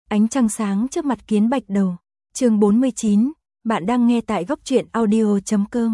Ánh trăng sáng trước mặt kiến bạch đầu. Chương 49, bạn đang nghe tại góc truyện audio.com.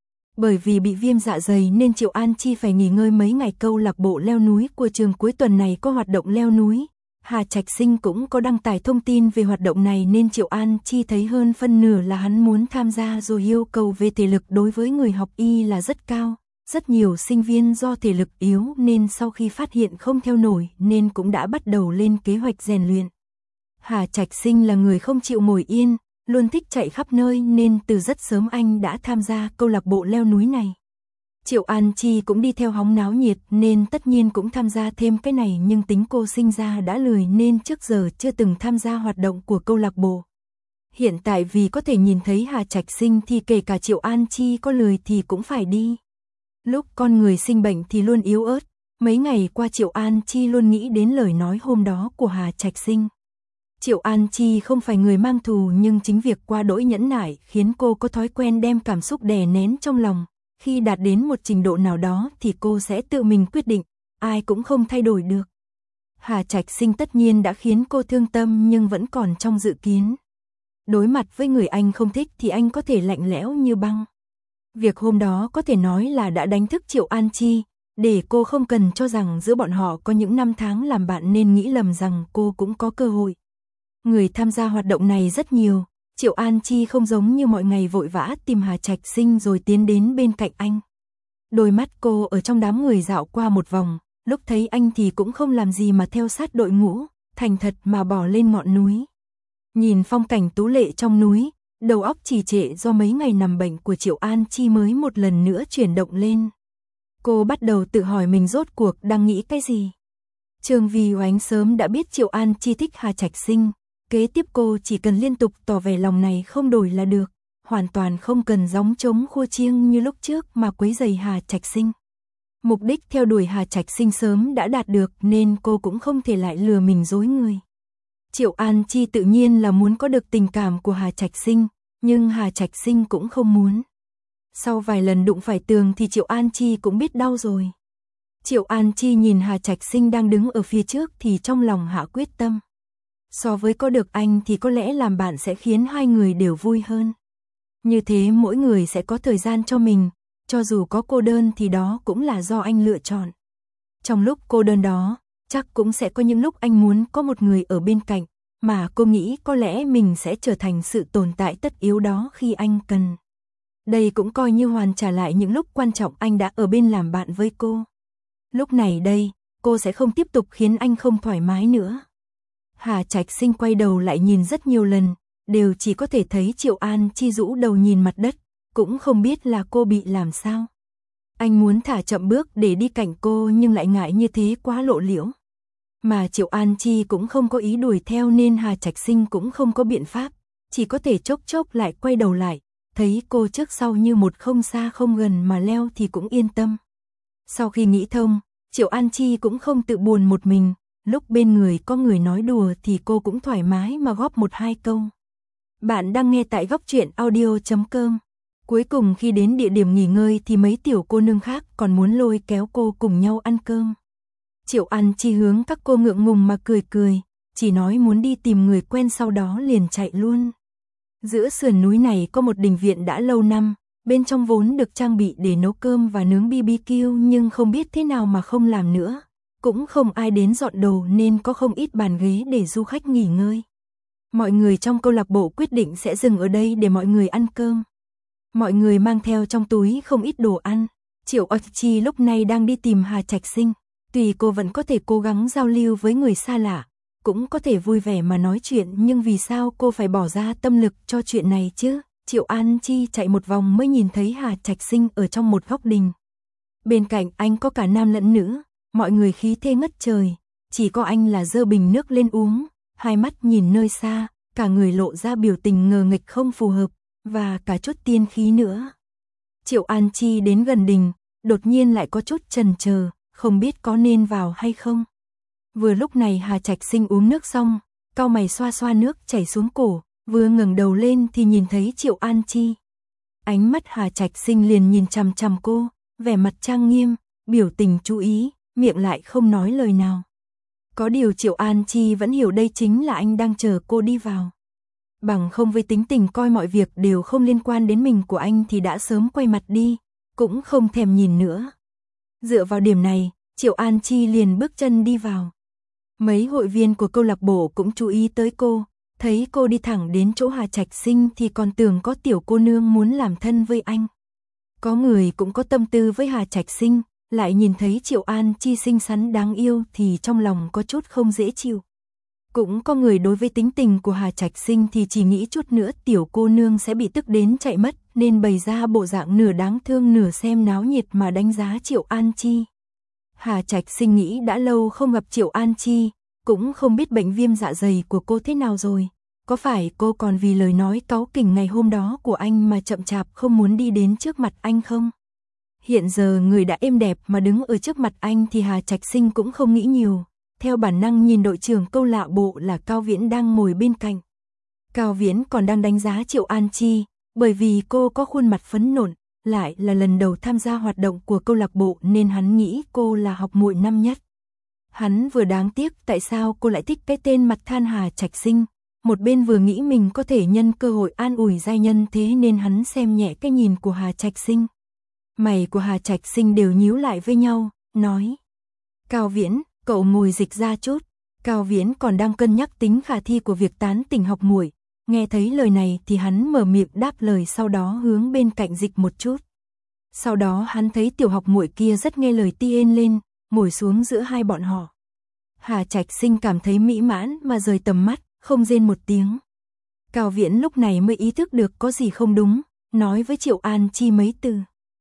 Bởi vì bị viêm dạ dày nên Triệu An Chi phải nghỉ ngơi mấy ngày. Câu lạc bộ leo núi của trường cuối tuần này có hoạt động leo núi. Hà Trạch Sinh cũng có đăng tải thông tin về hoạt động này nên Triệu An Chi thấy hơn phân nửa là hắn muốn tham gia, rồi yêu cầu về thể lực đối với người học y là rất cao. Rất nhiều sinh viên do thể lực yếu nên sau khi phát hiện không theo nổi nên cũng đã bắt đầu lên kế hoạch rèn luyện. Hà Trạch Sinh là người không chịu ngồi yên, luôn thích chạy khắp nơi nên từ rất sớm anh đã tham gia câu lạc bộ leo núi này. Triệu An Chi cũng đi theo hóng náo nhiệt nên tất nhiên cũng tham gia thêm cái này, nhưng tính cô sinh ra đã lười nên trước giờ chưa từng tham gia hoạt động của câu lạc bộ. Hiện tại vì có thể nhìn thấy Hà Trạch Sinh thì kể cả Triệu An Chi có lười thì cũng phải đi. Lúc con người sinh bệnh thì luôn yếu ớt, mấy ngày qua Triệu An Chi luôn nghĩ đến lời nói hôm đó của Hà Trạch Sinh. Triệu An Chi không phải người mang thù, nhưng chính việc quá đỗi nhẫn nại khiến cô có thói quen đem cảm xúc đè nén trong lòng. Khi đạt đến một trình độ nào đó thì cô sẽ tự mình quyết định, ai cũng không thay đổi được. Hà Trạch Sinh tất nhiên đã khiến cô thương tâm nhưng vẫn còn trong dự kiến. Đối mặt với người anh không thích thì anh có thể lạnh lẽo như băng. Việc hôm đó có thể nói là đã đánh thức Triệu An Chi, để cô không cần cho rằng giữa bọn họ có những năm tháng làm bạn nên nghĩ lầm rằng cô cũng có cơ hội. Người tham gia hoạt động này rất nhiều, Triệu An Chi không giống như mọi ngày vội vã tìm Hà Trạch Sinh rồi tiến đến bên cạnh anh. Đôi mắt cô ở trong đám người dạo qua một vòng, lúc thấy anh thì cũng không làm gì mà theo sát đội ngũ, thành thật mà bỏ lên ngọn núi. Nhìn phong cảnh tú lệ trong núi, đầu óc trì trệ do mấy ngày nằm bệnh của Triệu An Chi mới một lần nữa chuyển động lên. Cô bắt đầu tự hỏi mình rốt cuộc đang nghĩ cái gì. Trương Vi Oánh sớm đã biết Triệu An Chi thích Hà Trạch Sinh, kế tiếp cô chỉ cần liên tục tỏ vẻ lòng này không đổi là được, hoàn toàn không cần gióng trống khua chiêng như lúc trước mà quấy rầy Hà Trạch Sinh. Mục đích theo đuổi Hà Trạch Sinh sớm đã đạt được nên cô cũng không thể lại lừa mình dối người. Triệu An Chi tự nhiên là muốn có được tình cảm của Hà Trạch Sinh, nhưng Hà Trạch Sinh cũng không muốn. Sau vài lần đụng phải tường thì Triệu An Chi cũng biết đau rồi. Triệu An Chi nhìn Hà Trạch Sinh đang đứng ở phía trước thì trong lòng hạ quyết tâm. So với có được anh thì có lẽ làm bạn sẽ khiến hai người đều vui hơn. Như thế mỗi người sẽ có thời gian cho mình, cho dù có cô đơn thì đó cũng là do anh lựa chọn. Trong lúc cô đơn đó, chắc cũng sẽ có những lúc anh muốn có một người ở bên cạnh, mà cô nghĩ có lẽ mình sẽ trở thành sự tồn tại tất yếu đó khi anh cần. Đây cũng coi như hoàn trả lại những lúc quan trọng anh đã ở bên làm bạn với cô. Lúc này đây, cô sẽ không tiếp tục khiến anh không thoải mái nữa. Hà Trạch Sinh quay đầu lại nhìn rất nhiều lần, đều chỉ có thể thấy Triệu An Chi rũ đầu nhìn mặt đất, cũng không biết là cô bị làm sao. Anh muốn thả chậm bước để đi cạnh cô nhưng lại ngại như thế quá lộ liễu. Mà Triệu An Chi cũng không có ý đuổi theo nên Hà Trạch Sinh cũng không có biện pháp, chỉ có thể chốc chốc lại quay đầu lại, thấy cô trước sau như một không xa không gần mà leo thì cũng yên tâm. Sau khi nghĩ thông, Triệu An Chi cũng không tự buồn một mình, lúc bên người có người nói đùa thì cô cũng thoải mái mà góp một hai câu. Bạn đang nghe tại góc truyện audio.com. Cuối cùng khi đến địa điểm nghỉ ngơi thì mấy tiểu cô nương khác còn muốn lôi kéo cô cùng nhau ăn cơm. Triệu An Chi hướng các cô ngượng ngùng mà cười cười, chỉ nói muốn đi tìm người quen sau đó liền chạy luôn. Giữa sườn núi này có một đình viện đã lâu năm, bên trong vốn được trang bị để nấu cơm và nướng BBQ nhưng không biết thế nào mà không làm nữa. Cũng không ai đến dọn đồ nên có không ít bàn ghế để du khách nghỉ ngơi. Mọi người trong câu lạc bộ quyết định sẽ dừng ở đây để mọi người ăn cơm. Mọi người mang theo trong túi không ít đồ ăn. Triệu An Chi lúc này đang đi tìm Hà Trạch Sinh. Tuy cô vẫn có thể cố gắng giao lưu với người xa lạ, cũng có thể vui vẻ mà nói chuyện, nhưng vì sao cô phải bỏ ra tâm lực cho chuyện này chứ? Triệu An Chi chạy một vòng mới nhìn thấy Hà Trạch Sinh ở trong một góc đình. Bên cạnh anh có cả nam lẫn nữ, mọi người khí thế ngất trời, chỉ có anh là giơ bình nước lên uống, hai mắt nhìn nơi xa, cả người lộ ra biểu tình ngờ nghịch không phù hợp, và cả chút tiên khí nữa. Triệu An Chi đến gần đình, đột nhiên lại có chút chần chờ, không biết có nên vào hay không. Vừa lúc này Hà Trạch Sinh uống nước xong, cau mày xoa xoa nước chảy xuống cổ, vừa ngẩng đầu lên thì nhìn thấy Triệu An Chi. Ánh mắt Hà Trạch Sinh liền nhìn chằm chằm cô, vẻ mặt trang nghiêm, biểu tình chú ý, miệng lại không nói lời nào. Có điều Triệu An Chi vẫn hiểu đây chính là anh đang chờ cô đi vào. Bằng không với tính tình coi mọi việc đều không liên quan đến mình của anh thì đã sớm quay mặt đi, cũng không thèm nhìn nữa. Dựa vào điểm này, Triệu An Chi liền bước chân đi vào. Mấy hội viên của câu lạc bộ cũng chú ý tới cô, thấy cô đi thẳng đến chỗ Hà Trạch Sinh thì còn tưởng có tiểu cô nương muốn làm thân với anh. Có người cũng có tâm tư với Hà Trạch Sinh, lại nhìn thấy Triệu An Chi xinh xắn đáng yêu thì trong lòng có chút không dễ chịu. Cũng có người đối với tính tình của Hà Trạch Sinh thì chỉ nghĩ chút nữa tiểu cô nương sẽ bị tức đến chạy mất, nên bày ra bộ dạng nửa đáng thương nửa xem náo nhiệt mà đánh giá Triệu An Chi. Hà Trạch Sinh nghĩ đã lâu không gặp Triệu An Chi, cũng không biết bệnh viêm dạ dày của cô thế nào rồi. Có phải cô còn vì lời nói cáu kỉnh ngày hôm đó của anh mà chậm chạp không muốn đi đến trước mặt anh không? Hiện giờ người đã êm đẹp mà đứng ở trước mặt anh thì Hà Trạch Sinh cũng không nghĩ nhiều. Theo bản năng nhìn đội trưởng câu lạc bộ là Cao Viễn đang ngồi bên cạnh. Cao Viễn còn đang đánh giá Triệu An Chi, bởi vì cô có khuôn mặt phấn nộn, lại là lần đầu tham gia hoạt động của câu lạc bộ nên hắn nghĩ cô là học muội năm nhất. Hắn vừa đáng tiếc tại sao cô lại thích cái tên mặt than Hà Trạch Sinh, một bên vừa nghĩ mình có thể nhân cơ hội an ủi giai nhân thế nên hắn xem nhẹ cái nhìn của Hà Trạch Sinh. Mày của Hà Trạch Sinh đều nhíu lại với nhau, nói: Cao Viễn, cậu ngồi dịch ra chút. Cao Viễn còn đang cân nhắc tính khả thi của việc tán tỉnh học muội. Nghe thấy lời này thì hắn mở miệng đáp lời, sau đó hướng bên cạnh dịch một chút. Sau đó hắn thấy tiểu học muội kia rất nghe lời tiên lên, ngồi xuống giữa hai bọn họ. Hà Trạch Sinh cảm thấy mỹ mãn mà rời tầm mắt, không rên một tiếng. Cao Viễn lúc này mới ý thức được có gì không đúng, nói với Triệu An Chi mấy từ.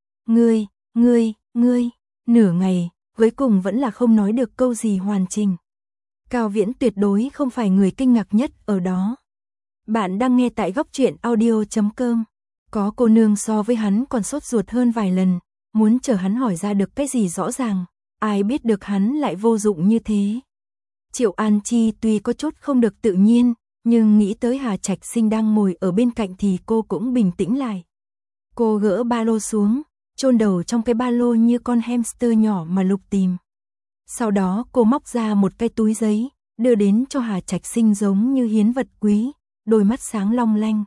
Ngươi, nửa ngày, cuối cùng vẫn là không nói được câu gì hoàn chỉnh. Cao Viễn tuyệt đối không phải người kinh ngạc nhất ở đó. Bạn đang nghe tại góc truyện audio.com. Có cô nương so với hắn còn sốt ruột hơn vài lần, muốn chờ hắn hỏi ra được cái gì rõ ràng, ai biết được hắn lại vô dụng như thế. Triệu An Chi tuy có chút không được tự nhiên, nhưng nghĩ tới Hà Trạch Sinh đang ngồi ở bên cạnh thì cô cũng bình tĩnh lại. Cô gỡ ba lô xuống, chôn đầu trong cái ba lô như con hamster nhỏ mà lục tìm. Sau đó cô móc ra một cái túi giấy, đưa đến cho Hà Trạch Sinh giống như hiến vật quý, đôi mắt sáng long lanh.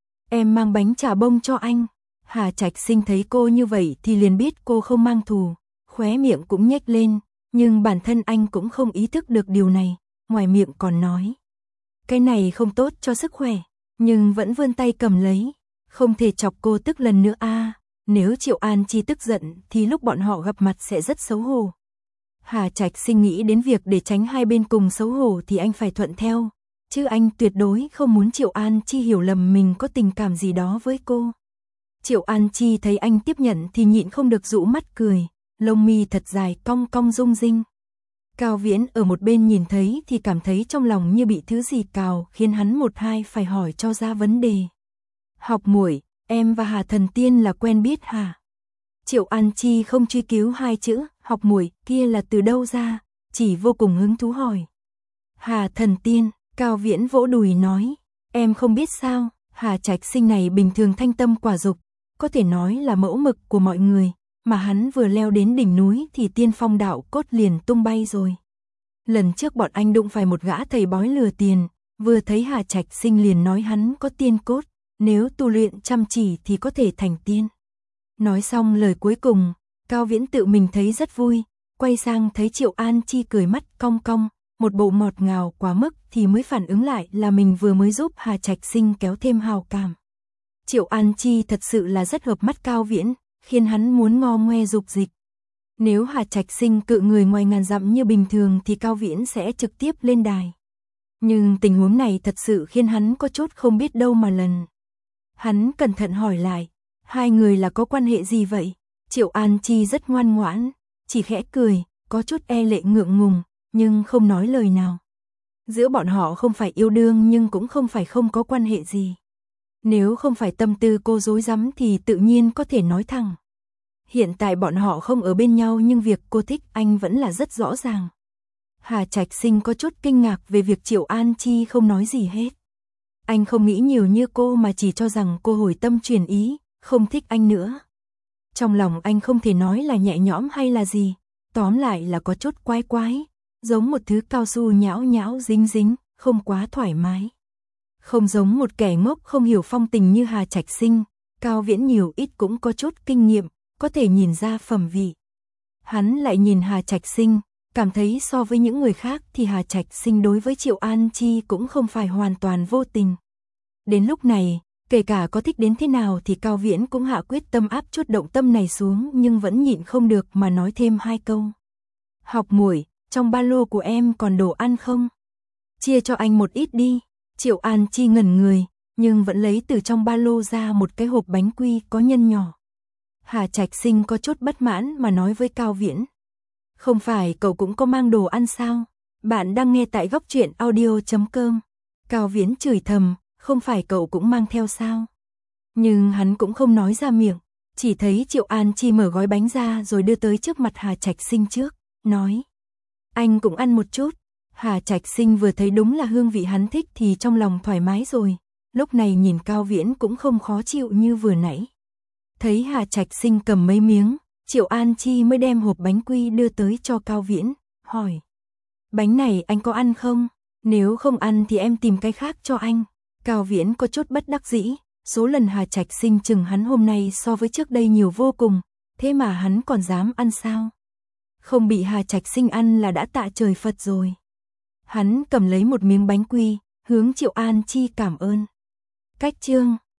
Em mang bánh chả bông cho anh. Hà Trạch Sinh thấy cô như vậy thì liền biết cô không mang thù, khóe miệng cũng nhếch lên, nhưng bản thân anh cũng không ý thức được điều này, ngoài miệng còn nói: cái này không tốt cho sức khỏe, nhưng vẫn vươn tay cầm lấy, không thể chọc cô tức lần nữa a. Nếu Triệu An Chi tức giận thì lúc bọn họ gặp mặt sẽ rất xấu hổ. Hà Trạch Sinh nghĩ đến việc để tránh hai bên cùng xấu hổ thì anh phải thuận theo, chứ anh tuyệt đối không muốn Triệu An Chi hiểu lầm mình có tình cảm gì đó với cô. Triệu An Chi thấy anh tiếp nhận thì nhịn không được rũ mắt cười, lông mi thật dài cong cong rung rinh. Cao Viễn ở một bên nhìn thấy thì cảm thấy trong lòng như bị thứ gì cào, khiến hắn một hai phải hỏi cho ra vấn đề. Học muội, em và Hà Thần Tiên là quen biết hả? Triệu An Chi không truy cứu hai chữ học muội kia là từ đâu ra, chỉ vô cùng hứng thú hỏi. Hà Thần Tiên, Cao Viễn vỗ đùi nói, em không biết sao, Hà Trạch Sinh này bình thường thanh tâm quả dục, có thể nói là mẫu mực của mọi người, mà hắn vừa leo đến đỉnh núi thì tiên phong đạo cốt liền tung bay rồi. Lần trước bọn anh đụng phải một gã thầy bói lừa tiền, vừa thấy Hà Trạch Sinh liền nói hắn có tiên cốt, nếu tu luyện chăm chỉ thì có thể thành tiên. Nói xong lời cuối cùng, Cao Viễn tự mình thấy rất vui, quay sang thấy Triệu An Chi cười mắt cong cong, một bộ ngọt ngào quá mức thì mới phản ứng lại là mình vừa mới giúp Hà Trạch Sinh kéo thêm hào cảm. Triệu An Chi thật sự là rất hợp mắt Cao Viễn, khiến hắn muốn ngo ngoe dục dịch. Nếu Hà Trạch Sinh cự người ngoài ngàn dặm như bình thường thì Cao Viễn sẽ trực tiếp lên đài. Nhưng tình huống này thật sự khiến hắn có chút không biết đâu mà lần. Hắn cẩn thận hỏi lại, hai người là có quan hệ gì vậy? Triệu An Chi rất ngoan ngoãn, chỉ khẽ cười, có chút e lệ ngượng ngùng, nhưng không nói lời nào. Giữa bọn họ không phải yêu đương nhưng cũng không phải không có quan hệ gì. Nếu không phải tâm tư cô rối rắm thì tự nhiên có thể nói thẳng. Hiện tại bọn họ không ở bên nhau nhưng việc cô thích anh vẫn là rất rõ ràng. Hà Trạch Sinh có chút kinh ngạc về việc Triệu An Chi không nói gì hết. Anh không nghĩ nhiều như cô mà chỉ cho rằng cô hồi tâm chuyển ý, không thích anh nữa. Trong lòng anh không thể nói là nhẹ nhõm hay là gì, tóm lại là có chút quái quái. giống một thứ cao su nhão nhão dính dính, không quá thoải mái. Không giống một kẻ ngốc không hiểu phong tình như Hà Trạch Sinh, Cao Viễn nhiều ít cũng có chút kinh nghiệm, có thể nhìn ra phẩm vị. Hắn lại nhìn Hà Trạch Sinh, cảm thấy so với những người khác thì Hà Trạch Sinh đối với Triệu An Chi cũng không phải hoàn toàn vô tình. Đến lúc này, kể cả có thích đến thế nào thì Cao Viễn cũng hạ quyết tâm áp chút động tâm này xuống, nhưng vẫn nhịn không được mà nói thêm 2 câu. Học muội, trong ba lô của em còn đồ ăn không? Chia cho anh một ít đi. Triệu An Chi ngẩn người, nhưng vẫn lấy từ trong ba lô ra một cái hộp bánh quy có nhân nhỏ. Hà Trạch Sinh có chút bất mãn mà nói với Cao Viễn. Không phải cậu cũng có mang đồ ăn sao? Bạn đang nghe tại Góc Truyện Audio.com. Cao Viễn chửi thầm, không phải cậu cũng mang theo sao? Nhưng hắn cũng không nói ra miệng, chỉ thấy Triệu An Chi mở gói bánh ra rồi đưa tới trước mặt Hà Trạch Sinh trước, nói. Anh cũng ăn một chút. Hà Trạch Sinh vừa thấy đúng là hương vị hắn thích thì trong lòng thoải mái rồi, lúc này nhìn Cao Viễn cũng không khó chịu như vừa nãy. Thấy Hà Trạch Sinh cầm mấy miếng, Triệu An Chi mới đem hộp bánh quy đưa tới cho Cao Viễn, hỏi. Bánh này anh có ăn không? Nếu không ăn thì em tìm cái khác cho anh. Cao Viễn có chút bất đắc dĩ, số lần Hà Trạch Sinh chừng hắn hôm nay so với trước đây nhiều vô cùng, thế mà hắn còn dám ăn sao? Không bị Hà Trạch Sinh ăn là đã tạ trời Phật rồi. Hắn cầm lấy một miếng bánh quy, hướng Triệu An Chi cảm ơn. Cách chương